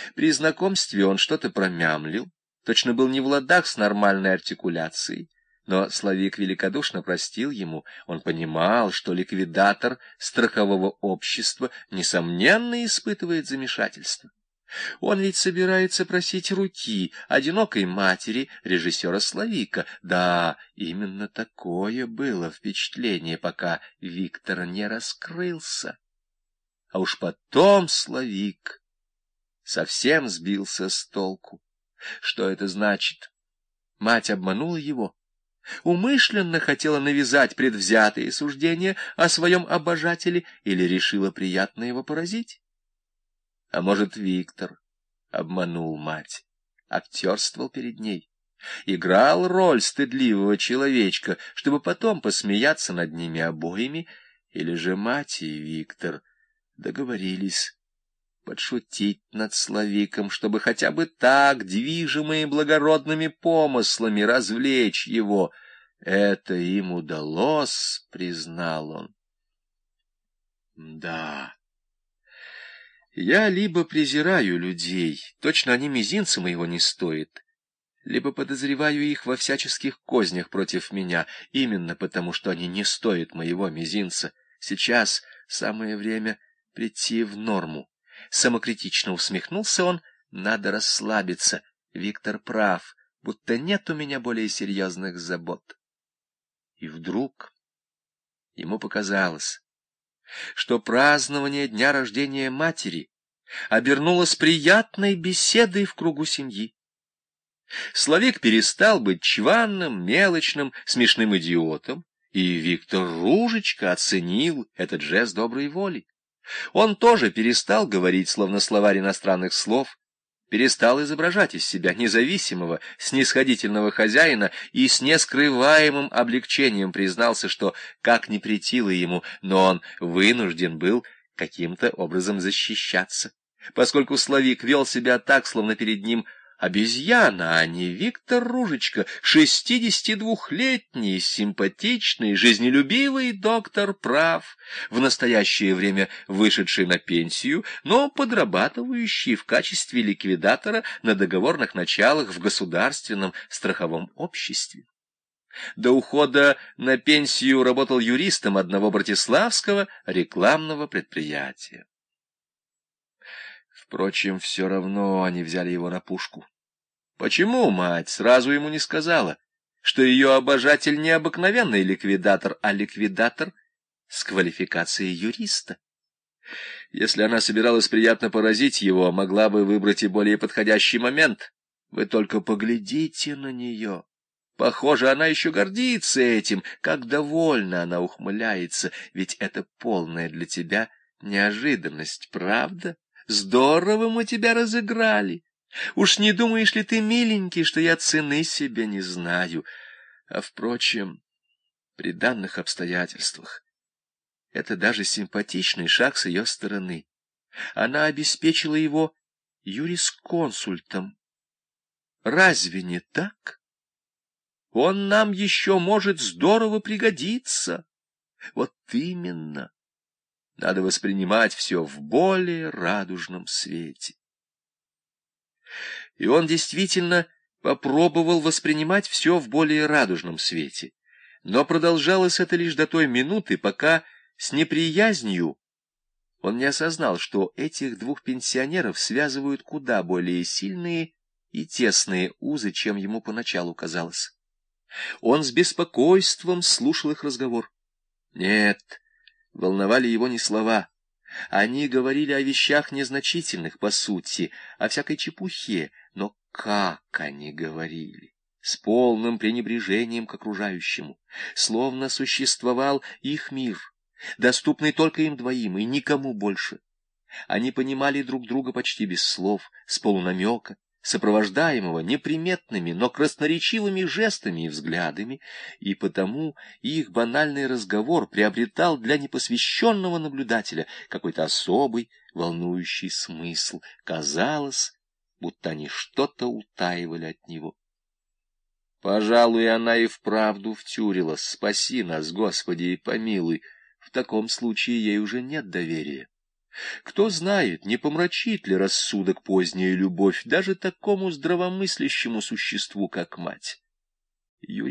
При знакомстве он что-то промямлил, точно был не в ладах с нормальной артикуляцией, но Славик великодушно простил ему. Он понимал, что ликвидатор страхового общества несомненно испытывает замешательство. Он ведь собирается просить руки одинокой матери режиссера Славика. Да, именно такое было впечатление, пока Виктор не раскрылся. А уж потом Славик совсем сбился с толку. Что это значит? Мать обманула его, умышленно хотела навязать предвзятые суждения о своем обожателе или решила приятно его поразить? А может, Виктор обманул мать, актерствовал перед ней, играл роль стыдливого человечка, чтобы потом посмеяться над ними обоими, или же мать и Виктор договорились подшутить над Славиком, чтобы хотя бы так, движимые благородными помыслами, развлечь его. Это им удалось, признал он. Да, я либо презираю людей, точно они мизинца моего не стоят, либо подозреваю их во всяческих кознях против меня, именно потому, что они не стоят моего мизинца. Сейчас самое время прийти в норму. Самокритично усмехнулся он. Надо расслабиться. Виктор прав, будто нет у меня более серьезных забот. И вдруг ему показалось, что празднование дня рождения матери обернулось приятной беседой в кругу семьи. Славик перестал быть чванным, мелочным, смешным идиотом, и Виктор Ружечка оценил этот жест доброй воли. Он тоже перестал говорить, словно словарь иностранных слов, перестал изображать из себя независимого, снисходительного хозяина и с нескрываемым облегчением признался, что, как ни претило ему, но он вынужден был каким-то образом защищаться, поскольку Славик вел себя так, словно перед ним обезьяна, а не Виктор Ружечка, 62-летний, симпатичный, жизнелюбивый доктор прав, в настоящее время вышедший на пенсию, но подрабатывающий в качестве ликвидатора на договорных началах в государственном страховом обществе. До ухода на пенсию работал юристом одного братиславского рекламного предприятия. Впрочем, все равно они взяли его на пушку. Почему мать сразу ему не сказала, что ее обожатель не обыкновенный ликвидатор, а ликвидатор с квалификацией юриста? Если она собиралась приятно поразить его, могла бы выбрать и более подходящий момент. Вы только поглядите на нее. Похоже, она еще гордится этим, как довольна она ухмыляется, ведь это полная для тебя неожиданность, правда? Здорово мы тебя разыграли. Уж не думаешь ли ты, миленький, что я цены себе не знаю? А, впрочем, при данных обстоятельствах это даже симпатичный шаг с ее стороны. Она обеспечила его юрисконсультом. Разве не так? Он нам еще может здорово пригодиться. Вот именно. Надо воспринимать все в более радужном свете. И он действительно попробовал воспринимать все в более радужном свете. Но продолжалось это лишь до той минуты, пока с неприязнью он не осознал, что этих двух пенсионеров связывают куда более сильные и тесные узы, чем ему поначалу казалось. Он с беспокойством слушал их разговор. Нет, волновали его не слова. Они говорили о вещах незначительных, по сути, о всякой чепухе, но как они говорили! С полным пренебрежением к окружающему, словно существовал их мир, доступный только им двоим и никому больше. Они понимали друг друга почти без слов, с полунамека, сопровождаемого неприметными, но красноречивыми жестами и взглядами, и потому их банальный разговор приобретал для непосвященного наблюдателя какой-то особый, волнующий смысл. Казалось, будто они что-то утаивали от него. Пожалуй, она и вправду втюрилась. Спаси нас, Господи, и помилуй. В таком случае ей уже нет доверия. Кто знает, не помрачит ли рассудок поздняя любовь даже такому здравомыслящему существу, как мать.